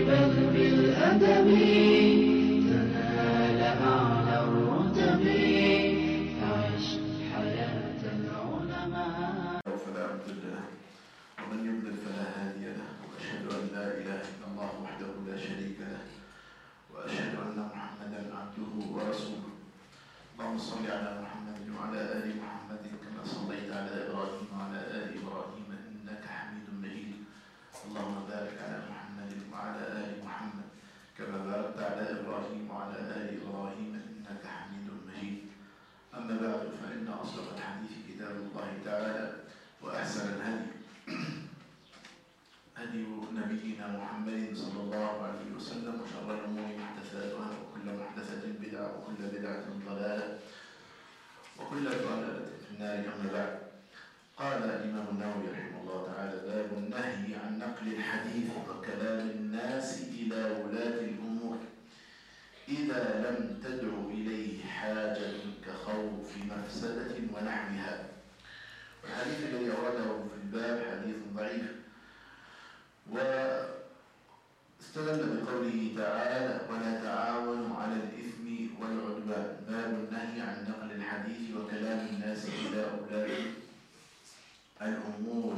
بل بالأدب تنال أعلى الرتب. فعش حياة العلماء. فلا مضل له ومن يضلل فلا هادي له، وأشهد أن لا إله إلا الله وحده لا شريك له، وأشهد أن محمدا عبده ورسوله. اللهم صل على محمد وعلى آل محمد كما صليت على إبراهيم وعلى آل إبراهيم إنك حميد مجيد. اللهم بارك على محمد وعلى آل محمد كما باركت على إبراهيم وعلى آل إبراهيم إنك حميد مجيد. أما بعد، فإن أصدق الحديث كتاب الله تعالى، وأحسن الهدي هدي نبينا محمد صلى الله عليه وسلم، وشر الأمور محدثاتها، وكل محدثة بدعة، وكل بدعة ضلالة، وكل ضلالة في النار. أما بعد، قال الإمام النووي رحمه الله تعالى: باب النهي عن نقل الحديث وكلام الناس إلى ولاة الأمور إذا لم تدع إليه حاجة كخوف مفسدة ونحوها. والحديث الذي أورده في الباب حديث ضعيف، واستدل بقوله تعالى: ولا تعاونوا على الإثم والعدوان. باب النهي عن نقل الحديث وكلام الناس إلى ولاة الأمور،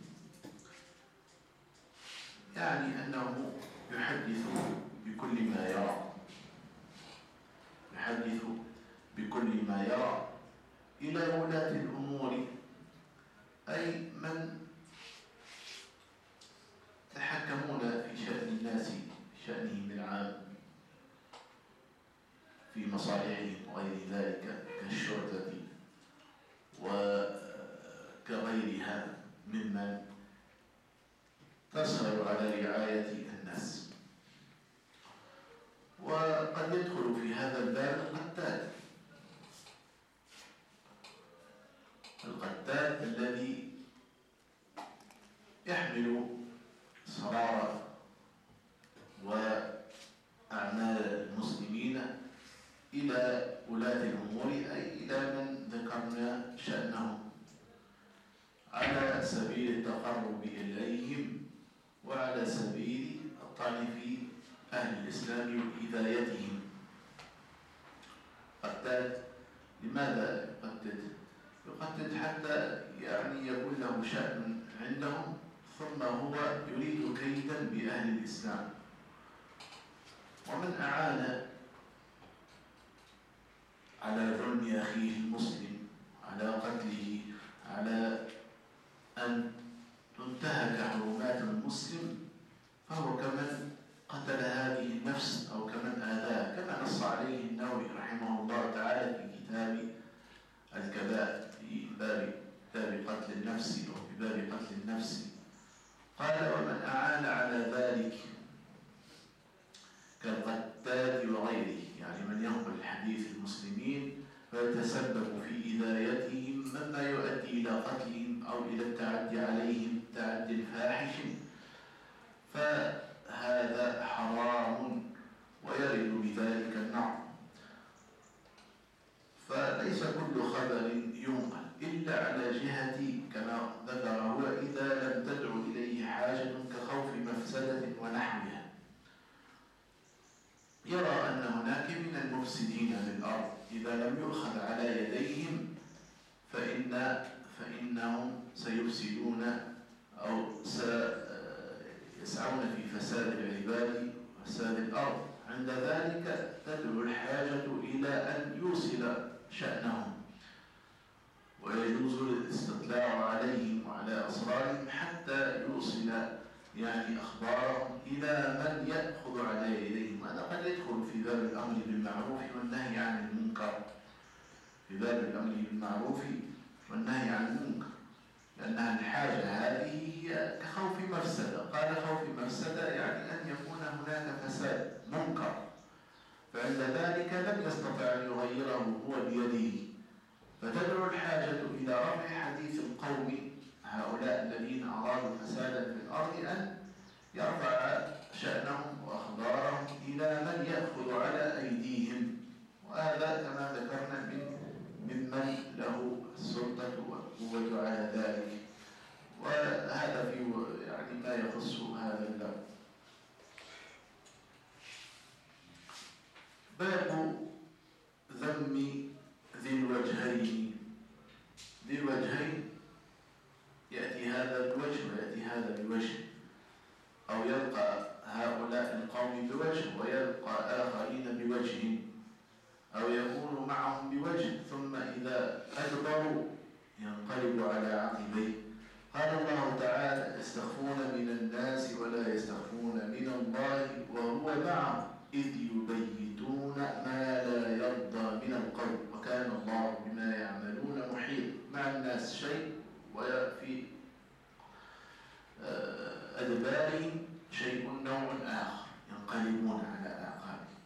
يعني أنه يحدث بكل ما يرى، يحدث بكل ما يرى إلى ولاة الأمور، أي من يتحكمون في شأن الناس، في شأنهم العام، في مصالحهم وغير ذلك، كالشرطة وكغيرها ممن تسهر على رعاية الناس. وقد يدخل في هذا الباب القتال الذي يحمل سرار وأعمال المسلمين إلى ولاة الأمور، أي إلى من ذكرنا شأنهم، على سبيل التقرب إليهم وعلى سبيل الطعن في أهل الإسلام وإذايتهم. قتال لماذا يقتل؟ يقتل حتى يعني يكون له شأن عندهم، ثم هو يريد كيدا بأهل الإسلام. ومن أعان على ظلم أخيه المسلم، على قتله، على أن تنتهك حرمات المسلم، فهو كمن قتل هذه النفس أو كمن آذاها، كما نص عليه النووي رحمه الله تعالى في كتاب الكبائر، في باب قتل النفس، أو في باب قتل النفس. قال: ومن أعان على ذلك كالقتال وغيره، يعني من ينقل حديث المسلمين فيتسبب في إذايتهم، مما يؤدي إلى قتلهم أو إلى التعدي عليهم تعدي فاحش، فهذا حرام ويرد بذلك النار. فليس كل خبر ينقل إلا على جهة كما ذكر هو: إذا لم تدع إليه حاجة كخوف مفسدة ونحوها. يرى أن هناك من المفسدين للأرض إذا لم يؤخذ على يديهم فإنهم سيفسدون أو سيسعون في فساد العباد وفساد الأرض. عند ذلك تدعو الحاجة إلى أن يوصل شأنهم، ويجوز الاستطلاع عليهم وعلى أسرارهم حتى يوصل يعني أخبارهم إلى من يأخذ على يديهم. هذا قد يدخل في باب الأمر بالمعروف والنهي عن المنكر، في باب الأمر بالمعروف والنهي عن المنكر، لأنها الحاجة هذه هي كخوف مفسدة. قال خوف مفسدة يعني أن يكون هناك فساد منكر، فعند ذلك لم يستطع أن يغيره هو بيده، فتدعو الحاجة إلى رفع حديث القوم هؤلاء الذين أرادوا فسادا في الأرض أن يرفع شأنهم وأخبارهم إلى من يأخذ على أيديهم. وهذا كما ذكرنا ممن له السلطة والقوة على ذلك. وهذا في يعني ما يخص هذا الباب. باب ذم ذي الوجهين. ذي الوجهين يأتي هذا بوجه ويأتي هذا بوجه، أو يلقى هؤلاء القوم بوجه ويلقى آخرين بوجه، أو يكون معهم بوجه ثم إذا أدبروا ينقلب على عقبيه. قال الله تعالى: يستخفون من الناس ولا يستخفون من الله وهو معهم إذ يبيتون ما لا يرضى من القول وكان الله بما يعملون محيط. مع الناس شيء وفي أدبارهم شيء نوع آخر، ينقلبون على أعقابهم.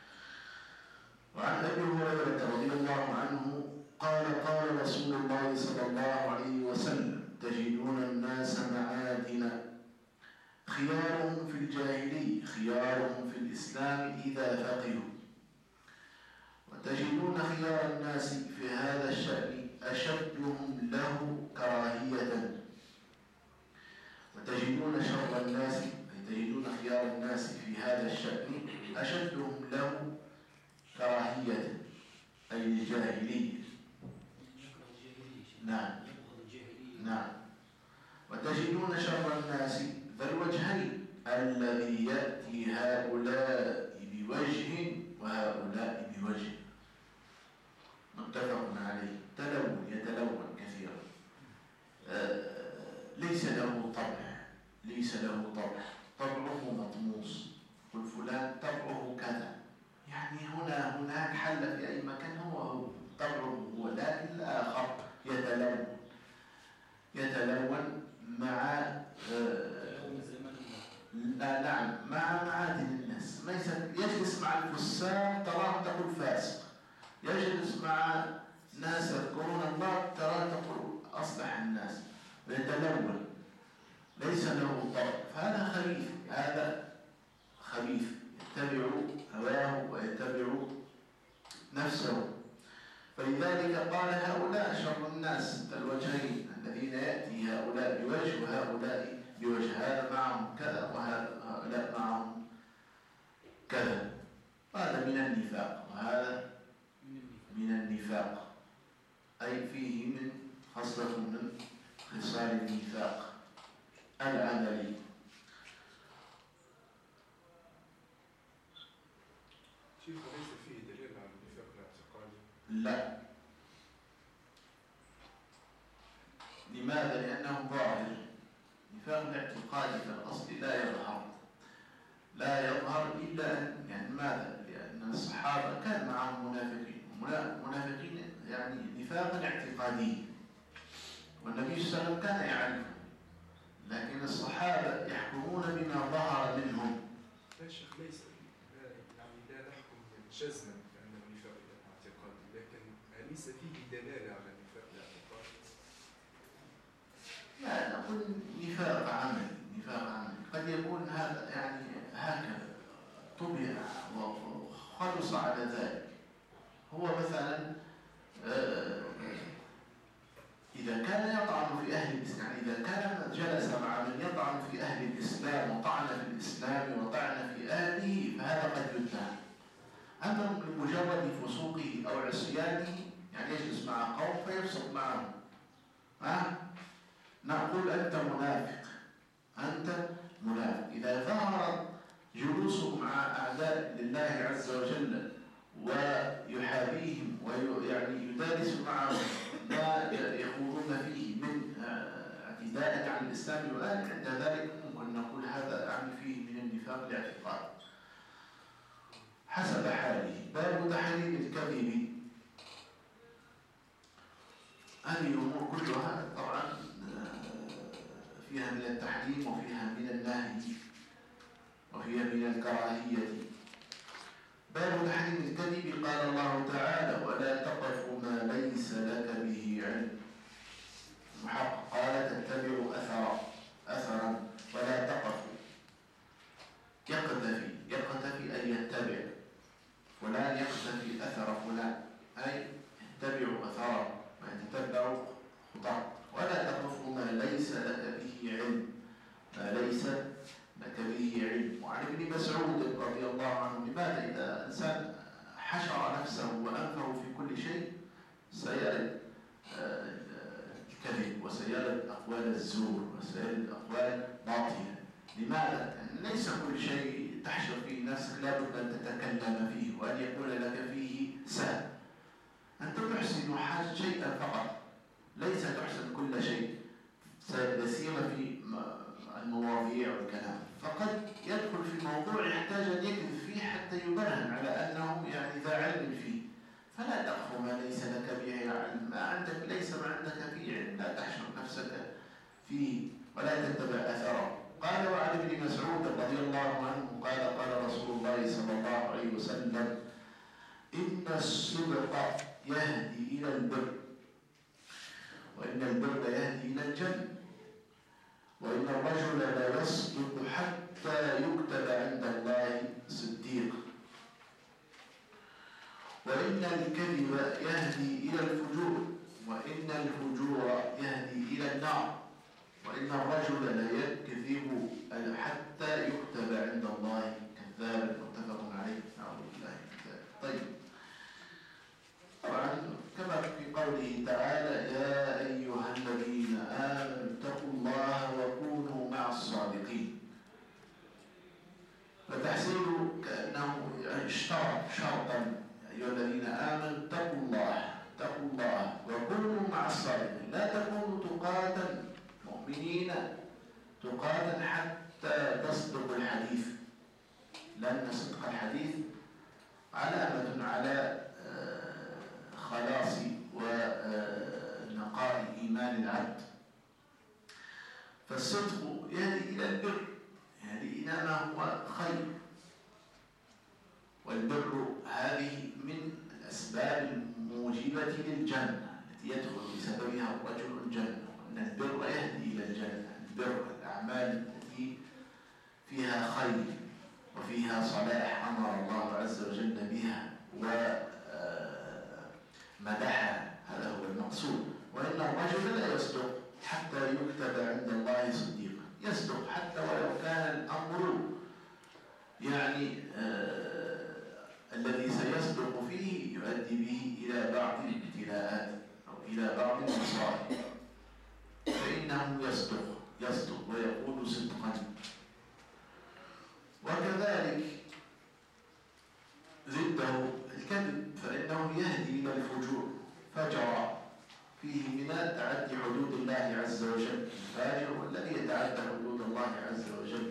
وعن أبي هريرة رضي الله عنه قال: قال رسول الله صلى الله عليه وسلم: تجدون الناس معادن، خيارهم في الجاهلية خيارهم في الإسلام إذا فقهوا، وتجدون خيار الناس في هذا الشأن أشدهم له كراهية، وتجدون شر الناس أي تجدون خيار الناس في هذا الشأن أشدهم له كراهية أي الجاهلية. نعم نعم. وتجدون شر الناس ذا الوجهين الذي يأتي هؤلاء بوجه وهؤلاء بوجه، متفق عليه. تلون، يتلون كثيرا، ليس له طبع، ليس له طبع، طبعه مطموس. قل فلان طبعه كذا، يعني هنا هناك حل في أي مكان، هو طبعه هو، لكن الآخر يتلون مع نعم مع معادن الناس. يجلس مع الفساق تراه تقول فاسق، يجلس مع ناس يذكرون الله تراه تقول أصلح الناس، ويتلون، ليس له طبع. فهذا خبيث، هذا خبيث، يتبع هواه ويتبع نفسه. فلذلك قال: هؤلاء شر الناس الوجهين الذين يأتي هؤلاء بوجه وهؤلاء بوجه، هذا معهم كذا وهؤلاء معهم كذا. هذا من النفاق، وهذا من النفاق، أي فيه من خصلة من خصال النفاق العملي. شيخ، ليس فيه دليل على النفاق الاعتقادي؟ لا. لماذا؟ لأنه ظاهر. النفاق الاعتقادي في الأصل لا يظهر إلا أن، يعني ماذا؟ لأن الصحابة كان معهم منافقين يعني نفاقا اعتقاديا، والنبي صلى الله عليه وسلم كان يعرفه، لكن الصحابة يحكمون بما ظهر منهم. لا شيخ، ليس يعني لا نحكم جزما بأن النفاق اعتقادي، لكن أليس فيه دلالة على النفاق الاعتقادي؟ لا نقول نفاق عمل، قد يكون هذا يعني هكذا طبع وخلص على ذلك. هو مثلا إذا كان يطعن في أهل الإسلام، يعني إذا كان جلس مع من يطعن في أهل الإسلام وطعن في الإسلام وطعن في أهله، فهذا قد يتهم. أما بمجرد فسوقه أو عصيانه، يعني يجلس مع قوم فيفسق معهم، نقول أنت منافق. إذا ظهر جلوسه مع أعداء لله عز وجل ويحابيهم ويعني يدارس معهم ما يخوضون فيه من اعتداء على الإسلام وآله، عند ذلك ممكن نقول هذا يعني فيه من النفاق الاعتقادي حسب حاله. باب تحريم الكذب. هذه الأمور كلها طبعا فيها من التحريم وفيها من النهي وفيها من الكراهية. باب تحريم الكذب. قال الله تعالى: ولا تقف ما ليس لك به علم. المحقق قال: تتبع أثرا ولا تقف. يقتفي أي يتبع، فلان يقتفي أثر فلان أي يتبع أثره ويتتبع خطاه. ولا تقف ما ليس لك به علم، وعن ابن مسعود رضي الله عنه: لماذا إذا إنسان حشر نفسه وأنفه في كل شيء سيرد الكذب، وسيرد أقوال الزور، وسيرد أقوال باطلة. لماذا؟ ليس كل شيء تحشر فيه نفسك لابد أن تتكلم فيه وأن يكون لك فيه سهل. أنت تحسن شيئا فقط، ليس تحسن كل شيء، لا سيما في المواضيع والكلام. فقد يدخل في موضوع يحتاج أن يكذب فيه حتى يبرهن على أنه يعني ذا علم فيه. فلا تقف ما ليس لك به علم، ما عندك ليس ما عندك فيه علم لا تحشر نفسك فيه ولا تتبع أثره. قال وعن ابن مسعود رضي الله عنه قال قال رسول الله صلى الله عليه وسلم: إن الصدق يهدي إلى البر، وإن البر يهدي إلى الجنة، وإن الرجل لا يصدق حتى يكتب عند الله صديق، وإن الكذب يهدي إلى الفجور، وإن الفجور يهدي إلى النار، وإن الرجل لا يكذب حتى يكتب عند الله كذابا. متفق عليه. نعوذ بالله من ذلك. طيب، طبعا كما في قوله تعالى: يا أيها الذين آمنوا اتقوا الله وكونوا مع الصادقين. فتحسين كأنه اشترط شرطا: يا أيها الذين آمنوا اتقوا الله وكونوا مع الصادقين. لا تكونوا تقاتا مؤمنين تقاتا حتى تصدق الحديث، لأن صدق الحديث علامة على خلاص ونقاء إيمان العبد. فالصدق يهدي إلى البر، يهدي إلى ما هو خير، والبر هذه من الأسباب الموجبة للجنة التي يدخل بسببها الرجل الجنة. وأن البر يهدي إلى الجنة، البر الأعمال التي فيها خير وفيها صلاح أمر الله عز وجل بها ومدحها، هذا هو المقصود. وإن الرجل لا يصدق حتى يكتب عند الله صديقا، يصدق حتى ولو كان الأمر يعني الذي سيصدق فيه يؤدي به إلى بعض الابتلاءات أو إلى بعض المصائب، فإنه يصدق ويقول صدقا. وكذلك ضده الكذب، فإنه يهدي إلى الفجور، فجر فيه من تعدي حدود الله عز وجل. الفاجر والذي يتعدى حدود الله عز وجل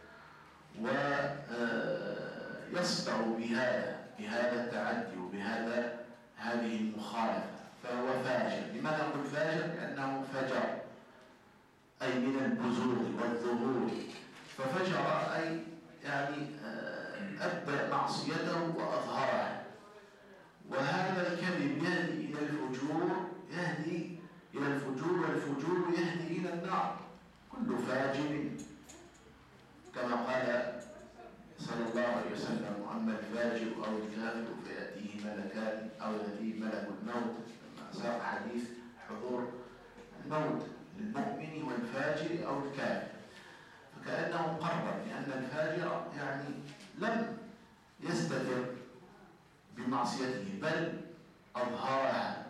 ويصدع بهذا التعدي وبهذا هذه المخالفة، فهو فاجر. لماذا نقول فاجر؟ لأنه فجر أي من البزوغ والظهور. ففجر أي يعني أبدى معصيته وأظهرها. وهذا الكذب يهدي إلى الفجور، يهدي إلى الفجور، والفجور يهدي إلى النار. كل فاجر كما قال صلى الله عليه وسلم: أما الفاجر أو الكافر فيأتيه ملكان أو يأتيه ملك الموت، لما ساق حديث حضور الموت للمؤمن والفاجر أو الكافر. فكأنه قرر لأن الفاجر يعني لم يستتر بمعصيته بل أظهرها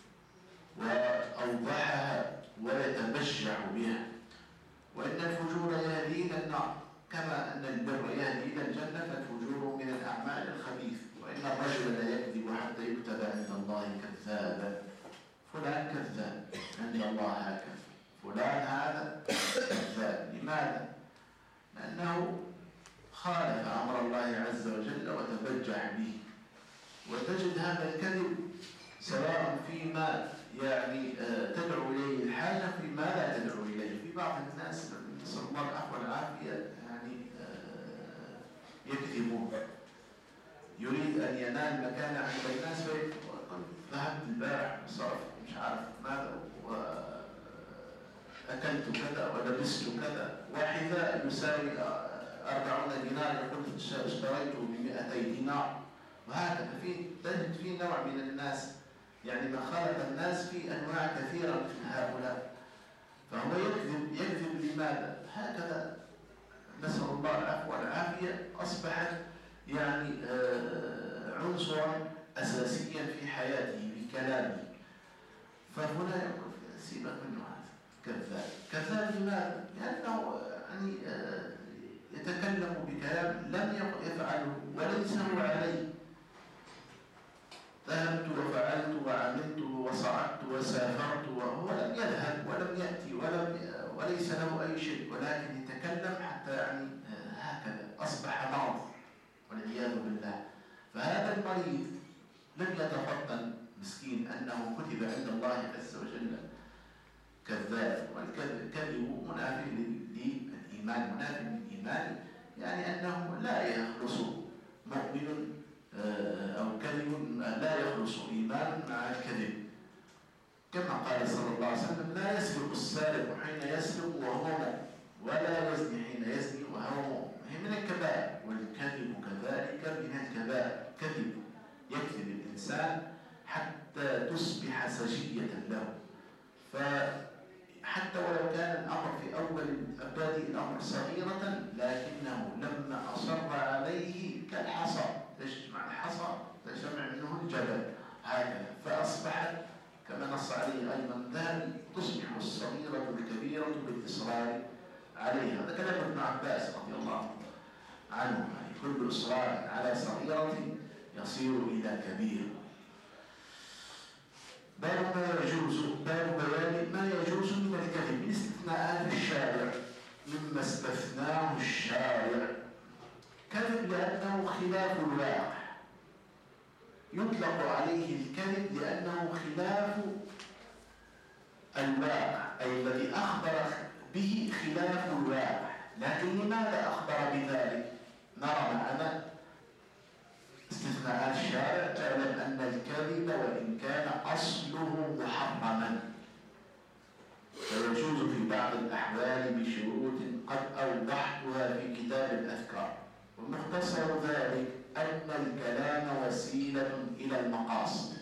وأوضحها ويتبجح بها. وإن الفجور يهدي إلى النار، كما أن البر يهدي إلى الجنة، فالفجور من الأعمال الخبيث. وإن الرجل لا يكذب حتى يكتب عند الله كذابا. فلان كذاب عند الله، هكذا فلان هذا كذاب. لماذا؟ لأنه خالف أمر الله عز وجل وتبجح به. وتجد هذا الكذب سواء فيما يعني تدعو إليه الحاجة، فيما لا تدعو إليه. في بعض الناس نسأل الله العفو والعافية يعني يكذبون، يريد أن ينال مكانة عند الناس، فيقول ذهبت البارح وصرفت مش عارف ماذا وأكلت كذا ولبست كذا، وحذاء يساوي 40 دينار يقول اشتريته ب200 دينار. وهكذا تجد في نوع من الناس يعني ما خالف الناس في أنواع كثيرة مثل هؤلاء. فهو يكذب لماذا؟ هكذا نسأل الله العفو والعافية. أصبحت يعني عنصرا أساسيا في حياته بكلامه، فهنا يقول سيبك منه هذا كذاب. كذاب لماذا؟ لأنه يعني يتكلم بكلام لم يفعله وليس هو عليه. ذهبت وفعلت وعملت وصعدت وسافرت وهو لم يذهب ولم يأتي وليس له أي شيء، ولكن يتكلم حتى يعني هكذا أصبح مرض والعياذ بالله. فهذا المريض لم يتفطن مسكين أنه كتب عند الله عز وجل كذاب، والكذب منافي للإيمان، منافي للإيمان، يعني أنه لا يخلص مؤمن أو كذب، لا يخلص إيمان مع الكذب، كما قال صلى الله عليه وسلم: لا يسرق السارق حين يسرق وهو مؤمن، ولا يزني حين يزني وهو مؤمن. هي من الكبائر، والكذب كذلك من الكبائر. كذب يكذب الإنسان حتى تصبح سجية له. فحتى ولو كان الأمر في أول مبادئ الأمر صغيرة، لكنه لما أصر عليه كالحصى، تجمع الحصى تجمع منه الجبل هكذا، فأصبحت كما نص عليه أيضا الذهبي تصبح الصغيرة الكبيرة بالإصرار عليها. هذا كلام ابن عباس رضي الله عنه، يعني كل إصرار على صغيرة يصير إلى كبير. باب بيان ما يجوز من الكذب من استثناءات الشارع. مما استثناه الشارع كذب لأنه خلاف الواقع، يطلق عليه الكذب لأنه خلاف الواقع، أي الذي أخبر به خلاف الواقع. لكن لماذا أخبر بذلك؟ نرى معنا استثناءات الشارع. تعلم أن الكذب وإن كان أصله محرما فيجوز في بعض الأحوال بشروط قد أوضحتها في كتاب الأذكار، ومختصر ذلك أن الكلام وسيلة إلى المقاصد،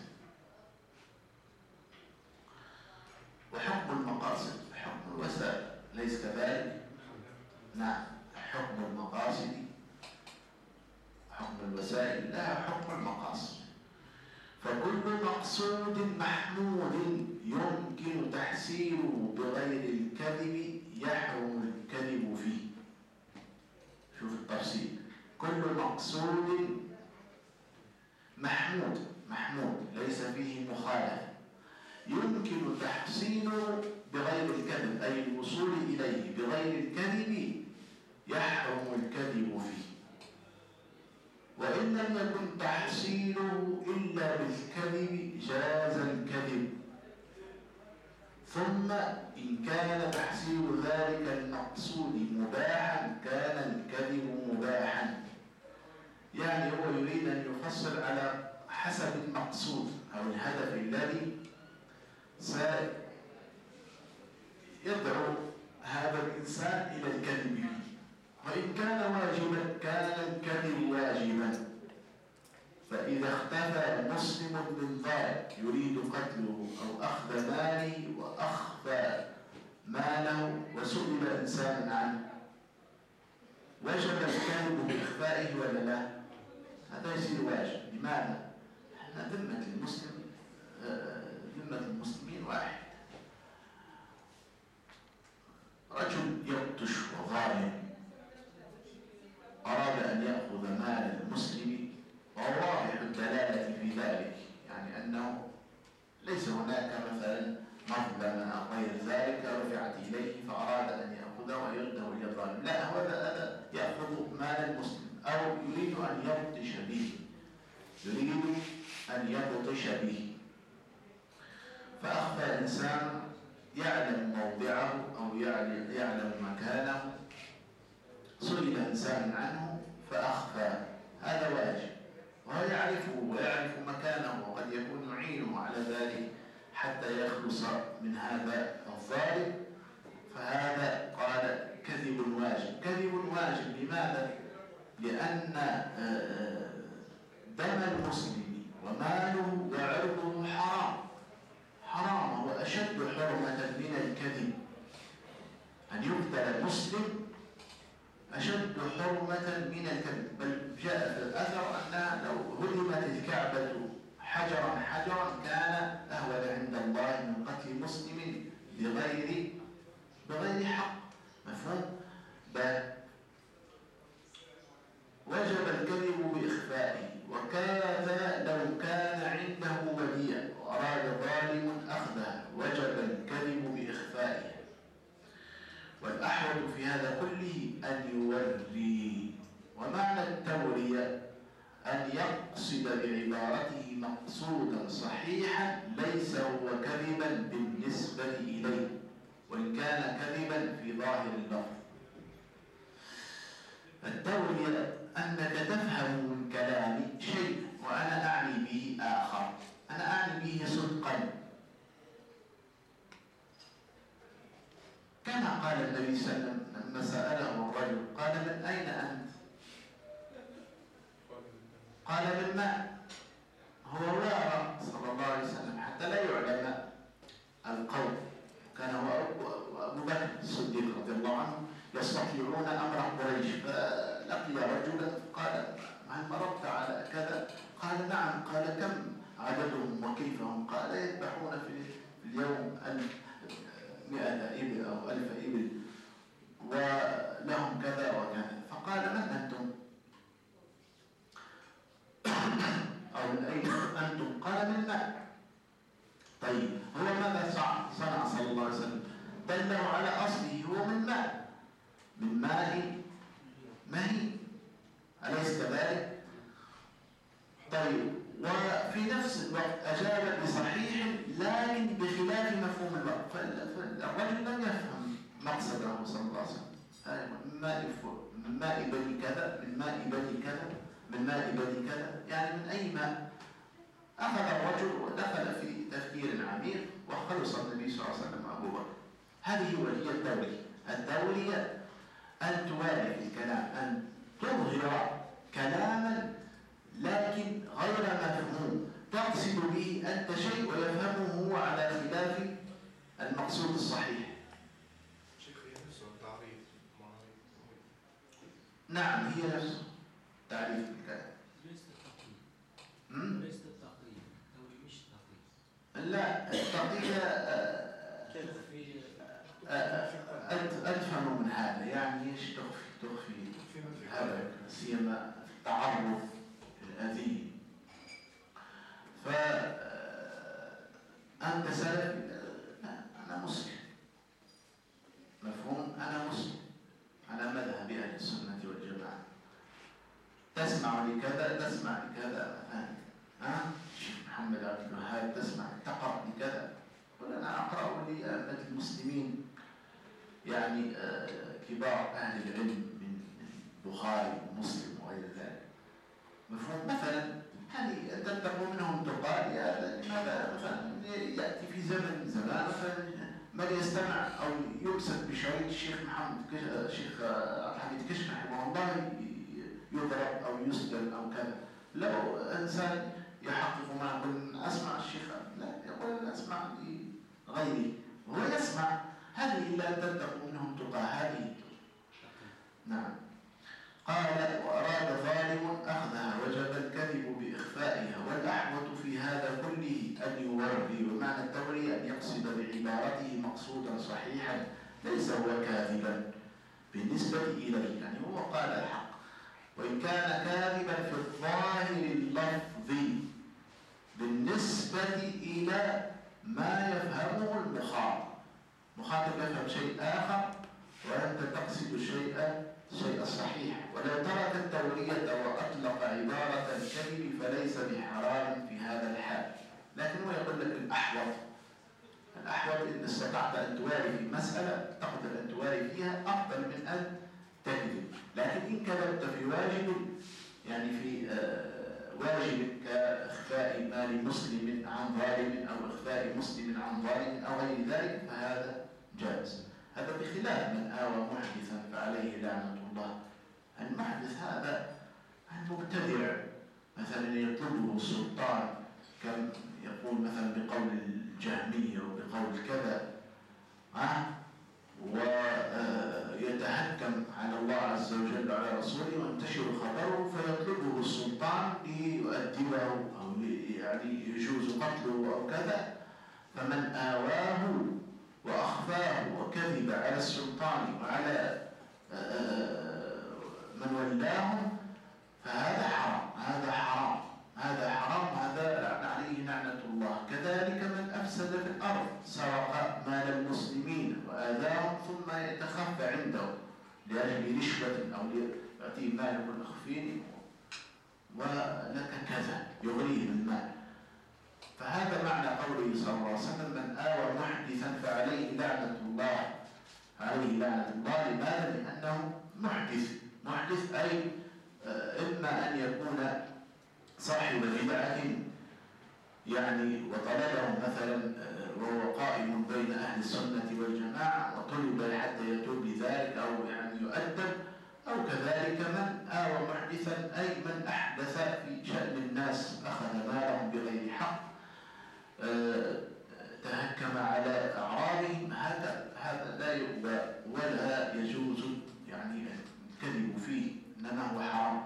وحكم المقاصد حكم الوسائل، ليس كذلك؟ نعم، حكم المقاصد حكم الوسائل لها حكم المقاصد. فكل مقصود محمود يمكن تحصيله بغير الكذب يحرم الكذب فيه. شوف التفصيل: كل مقصود محمود ليس فيه مخالفة يمكن تحصيله بغير الكذب، أي الوصول إليه بغير الكذب، يحرم الكذب فيه. وإن لم يكن تحصيله إلا بالكذب جاز الكذب. ثم إن كان تحصيل ذلك المقصود مباحا كان الكذب مباحا. يعني هو يريد أن يفصل على حسب المقصود أو الهدف الذي سيدعو هذا الإنسان إلى الكذب فيه. وإن كان واجبا كان الكذب واجبا. فإذا اختفى مسلم من ذلك يريد قتله أو أخذ ماله وأخفى ماله وسئل إنسان عنه، وجب الكذب بإخفائه ولا لا؟ هذا يصير واجب. لماذا؟ ذمة المسلم ذمة المسلمين واحد. رجل يبطش وظالم أراد أن يأخذ مال المسلم، وهو واضح الدلالة في ذلك، يعني أنه ليس هناك مثلا مظلمة أو غير ذلك رفعت إليه فأراد أن يأخذه ويرده إلى الظالم، لا، هذا يأخذ مال المسلم أو يريد أن يبطش به، فأخفى إنسان يعلم موضعه أو يعلم مكانه، سئل إنسان عنه فأخفى، هذا واجب، وهو يعرفه ويعرف مكانه وقد يكون يعينه على ذلك حتى يخلص من هذا الظالم، فهذا قال كذب واجب. كذب واجب لماذا؟ لأن دم المسلم وماله وعرضه حرام، وأشد حرمة من الكذب. أن يقتل المسلم أشد حرمة من الكذب، بل جاء في الأثر أنها لو هدمت الكعبة حجرا حجرا كان أهون عند الله من قتل مسلم بغير حق. مفهوم؟ وجب الكذب بإخفائه، وكذا لو كان عنده وديعة وأراد ظالم أخذها وجب الكذب بإخفائه. والأحوط في هذا كله أن يوري. ومعنى التورية أن يقصد بعبارته مقصودا صحيحا ليس هو كذبا بالنسبة إليه، وإن كان كذبا في ظاهر اللفظ. التورية أنك تفهم من كلامي شيء وأنا أعني به آخر، أنا أعني به صدقا، كما قال النبي صلى الله عليه وسلم لما سأله الرجل قال من أين أنت؟ قال من ماء. هو وارى صلى الله عليه وسلم حتى لا يعلم القول. كان هو أبو بكر الصديق رضي الله عنه يستطيعون أمر قريش، فلقي رجلا قال هل مررت على كذا؟ قال نعم. قال كم عددهم وكيف هم؟ قال يذبحون في اليوم 100 إبل أو 1000 إبل ولهم كذا وكذا. فقال من أنتم؟ أو من أين أنتم؟ قال من ماء. طيب هو ماذا صنع صلى الله عليه وسلم؟ دله على أصله، هو من ماء، من ماء مهين، أليس كذلك؟ طيب وفي نفس الوقت أجاب بصحيح لكن بخلاف مفهوم الوقت، فالرجل لم يفهم مقصده صلى الله عليه وسلم. من ماء بني كذا، من ماء بني كذا، من ماء بني كذا، يعني من أي ماء؟ أخذ الرجل ودخل في تفكير عميق وخلص النبي صلى الله عليه وسلم أبو بكر. هذه هي التورية. التورية أن توالي في الكلام، أن تظهر كلاما لكن غير مفهوم، تقصد به أنت شيء ويفهمه هو على خلاف المقصود الصحيح. شيخ هي نفسه التعريف. نعم هي نفسه تعريف الكلام. ليس التقليد. ليس التقليد، التورية مش التقليد. لا التقية أدفن من هذا، يعني ايش تخفي هذا سيما التعرف الأذي. فأنت سلفي؟ لا أنا مسلم. مفهوم؟ أنا مسلم على مذهب أهل السنة والجماعة. تسمع لكذا، تسمع لكذا مثلا الشيخ محمد عبد الوهاب تسمع تقرأ لكذا، قل أنا أقرأ لأئمة المسلمين، يعني كبار أهل العلم من البخاري ومسلم وغير ذلك. مفهوم؟ مثلا هل تتقوا منهم تقال لماذا مثلا يأتي في زمان مثلا من يستمع أو يمسك بشريط الشيخ الشيخ عبد الحميد كشك رحمه الله يضرب أو يسجن أو كذا. لو إنسان يحقق ما يقول أسمع الشيخ، لا يقول أسمع لغيري وهو يسمع. هذه إلا أن تتقوا منهم تقى هذه. نعم. قال وأراد ظالم أخذها وجب الكذب بإخفائها. والأحوط في هذا كله أن يوري. ومعنى التوري أن يقصد بعبارته مقصودا صحيحا ليس هو كاذبا بالنسبة إليه، يعني هو قال الحق وإن كان كاذبا في الظاهر اللفظي بالنسبة إلى ما يفهمه المخاطب. مخاطب يفهم شيء آخر وأنت تقصد شيء صحيح. ولو ترك التورية وأطلق عبارة الكذب فليس بحرام في هذا الحال. لكن هو يقول لك الأحوط إن استطعت أن تواري في مسألة تقدر أن تواري فيها أفضل من أن تكذب. لكن إن كذبت في واجب، يعني في واجب كإخفاء مال مسلم عن ظالم أو إخفاء مسلم عن ظالم أو غير ذلك فهذا جائز. هذا بخلاف من آوى محدثا فعليه لعنة الله. المحدث هذا المبتدع مثلا يطلبه السلطان، كم يقول مثلا بقول الجهمية وبقول كذا ويتهكم على الله عز وجل وعلى رسوله وينتشر خبره فيطلبه السلطان السلطان ليؤدبه أو يعني يجوز قتله أو كذا، فمن آواه وأخفاه وكذب على السلطان وعلى من ولاه فهذا حرام، هذا حرام، هذا حرام، هذا لعن عليه لعنة الله. كذلك من أفسد في الأرض، سرق مال المسلمين وآذاهم ثم يتخفى عنده لأجل رشوة أو يعطيه مال يقول أخفيني ولك كذا، يغريه بالمال. فهذا معنى قوله صلى الله عليه وسلم: من آوى محدثا فعليه لعنة الله، عليه لعنة الله. لماذا؟ لأنه محدث أي إما أن يكون صاحب بدعة يعني وطلبه مثلا وهو قائم بين أهل السنة والجماعة وطلب حتى يتوب بذلك أو يعني يؤدب، أو كذلك من آوى محدثا أي من أحدث في شأن الناس، أخذ مالهم بغير حق، تهكم على أعراضهم، هذا لا يقبل ولا يجوز يعني الكذب فيه، إنما هو حرام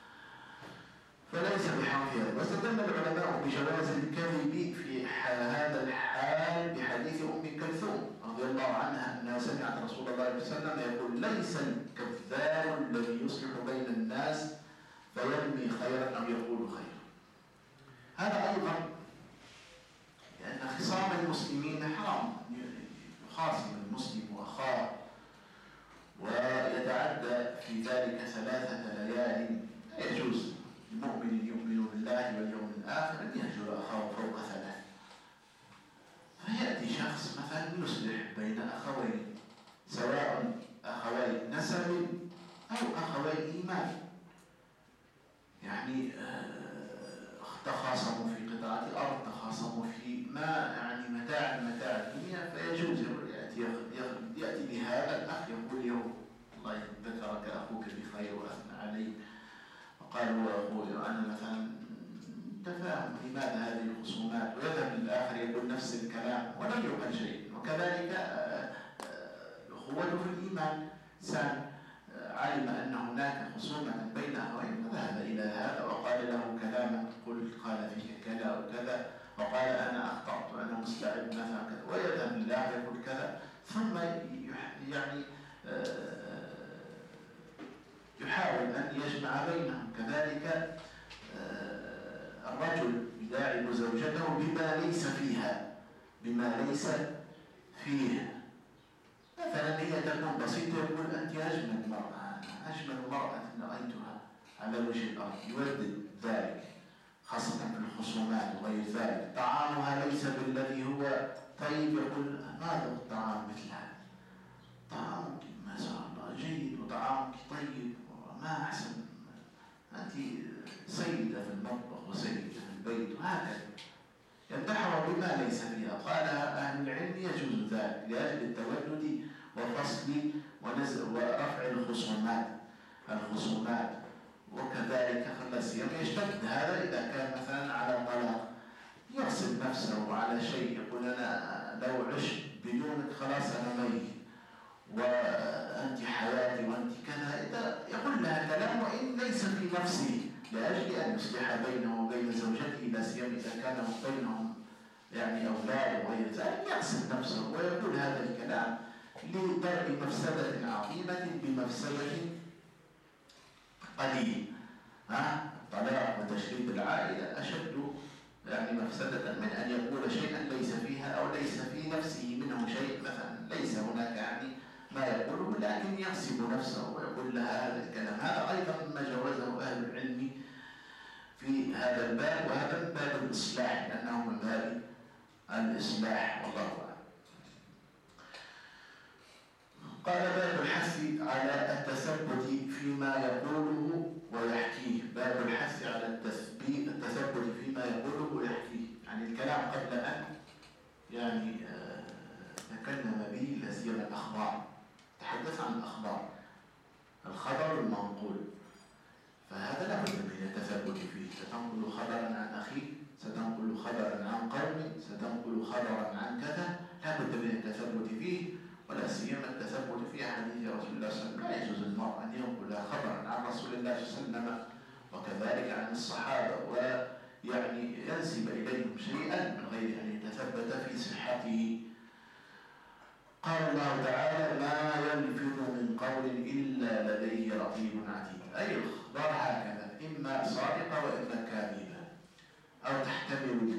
فليس بحرام. واستدل العلماء بجواز الكذب في هذا الحال بحديث أم كلثوم رضي الله عنها أنها سمعت رسول الله صلى الله عليه وسلم يقول: ليس الكذاب الذي يصلح بين الناس فيرمي خيرا أو يقول خيرا. هذا أيضا لأن خصام المسلمين حرام، يخاصم المسلم أخاه ويتعدى في ذلك 3 ليال. لا يجوز المؤمن يؤمن بالله واليوم الآخر أن يهجر أخاه فوق 3. فيأتي شخص مثلا يصلح بين أخوين، سواء أخوي نسب أو أخوي إيمان، يعني تخاصموا في قطعة أرض، تخاصموا في ما يعني متاع الدنيا، فيجوز يأتي بهذا الأخ يقول: يوم الله ذكرك أخوك بخير وأثنى عليه وقال هو أخوي، أنا مثلا تفاهم لماذا هذه الخصومات، ويذهب للآخر يقول نفس الكلام ولم يقل شيء. وكذلك الأخوة في الإيمان، إنسان علم أن هناك خصومة بين أخوين وذهب إلى هذا وقال له كلاما قال فيك كذا وكذا، وقال أنا أخطأت وأنا مستعد مثلا كذا، ويذهب لله يقول كذا، ثم يعني يحاول أن يجمع بينهم. كذلك الرجل يداعب زوجته بما ليس فيه، مثلا هي تكون بسيطة يقول: أنت أجمل مرأة رأيتها على وجه الأرض، يودد ذلك خاصة في الخصومات وغير ذلك. طعامها ليس بالذي هو طيب، يقول: ماذا الطعام مثل هذا؟ طعامك ما شاء الله جيد وطعامك طيب وما أحسن، أنت سيدة في المطبخ وسيدة في البيت، وهكذا يمدحها بما ليس فيها. قال أهل العلم يجوز ذلك لأجل التودد وفصل ورفع الخصومات. وكذلك لا سيما يشتد هذا إذا كان مثلا على طلاق، يغصب نفسه على شيء، يقول: أنا لو عشت بدونك خلاص أنا ميت وأنت حياتي وأنت كذا، يقول لها كلام وإن ليس في نفسه، لأجل أن يصلح بينه وبين زوجته، لا سيما إذا كان بينهم يعني أولاد وغير ذلك، يغصب نفسه ويقول هذا الكلام لدرء مفسدة عظيمة بمفسدة قليل. الطلاق وتشريد العائلة أشد يعني مفسدة من أن يقول شيئا ليس فيها أو ليس في نفسه منه شيء، مثلا ليس هناك يعني ما يقوله، لكن يغصب نفسه ويقول لها هذا الكلام. هذا أيضا مما جوزه أهل العلم في هذا الباب، وهذا من باب الإصلاح، لأنه من باب الإصلاح، والله أعلم. قال: باب الحث على التثبت فيما يقوله ويحكيه. باب الحث على التثبت فيما يقوله ويحكيه، يعني الكلام قبل أن يعني تكلم به، لا سيما الأخبار، تحدث عن الأخبار، الخبر المنقول، فهذا لا بد من التثبت فيه. ستنقل خبرا عن أخيك، ستنقل خبرا عن قوم، ستنقل خبرا عن كذا، لا بد من التثبت فيه، ولا سيما التثبت في حديث رسول الله صلى الله عليه وسلم. لا يجوز المرء أن ينقل خبرا عن رسول الله صلى الله عليه وسلم وكذلك عن الصحابة، ويعني ينسب إليهم شيئا من غير أن يتثبت في صحته. قال الله تعالى: ما يلفظ من قول إلا لديه رقيب عتيد. أي الأخبار هكذا، إما صادقة وإما كاذبة، أو تحتمل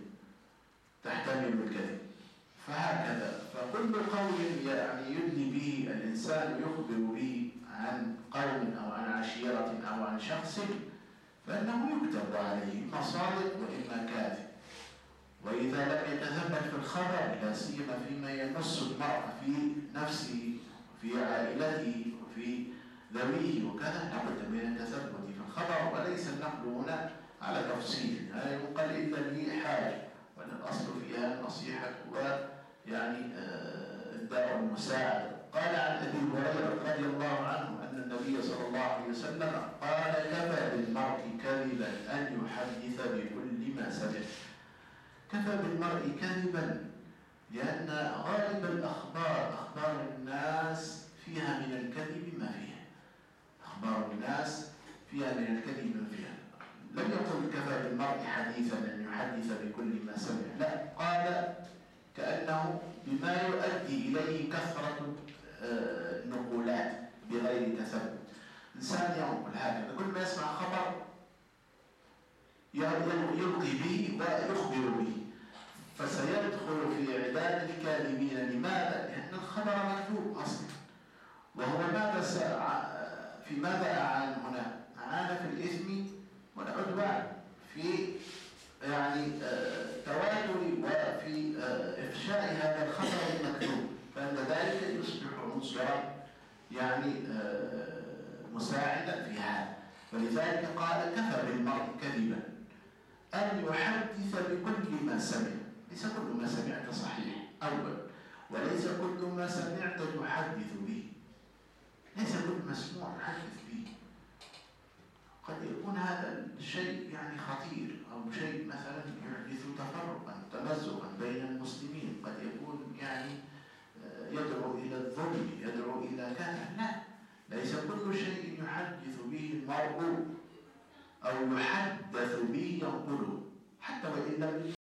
الكذب، فهكذا. فكل قول يعني يدلي به الإنسان يخبر به عن قوم أو عن عشيرة أو عن شخص، فإنه يكتب عليه إما صادق وإما كاذب. وإذا لم يتثبت في الخبر، لا سيما فيما يمس المرء في نفسه وفي عائلته وفي ذويه وكذا، لابد من التثبت في الخبر، وليس النقل هنا على تفصيل، لا ينقل إلا لحاجة، والأصل فيها النصيحة ويعني إبداء المساعدة. قال عن أبي هريرة رضي الله عنه أن النبي صلى الله عليه وسلم قال: كفى بالمرء كذبا أن يحدث بكل ما سمع. كفى بالمرء كذبا، لأن غالب الأخبار، أخبار الناس فيها من الكذب ما فيها. أخبار الناس فيها من الكذب ما فيها. لم يقل كفى بالمرء حديثا أن يحدث بكل ما سمع، لا، قال كأنه بما يؤدي إليه كثرة النقولات بغير تثبت. إنسان ينقل هكذا، كل ما يسمع خبر يلقي به ويخبر به، فسيدخل في عداد الكاذبين. لماذا؟ لأن الخبر مكذوب أصلا. وهو في ماذا أعان هنا؟ أعان في الإثم والعدوان، في يعني تواتر وفي إفشاء هذا الخبر المكذوب، فإن ذلك يصبح عنصرا يعني مساعدا في هذا. ولذلك قال: كفى بالمرء كذبا أن يحدث بكل ما سمع. ليس كل ما سمعت صحيح أول، وليس كل ما سمعت تحدث به، ليس كل مسموع تحدث به. قد يكون هذا الشيء يعني خطير، أو شيء مثلا يحدث تفرقا تمزقا بين المسلمين، قد يكون يعني يدعو إلى الظلم، يدعو إلى كذا. لا، ليس كل شيء يحدث به المرء أو يحدث به ينقله، حتى وإن لم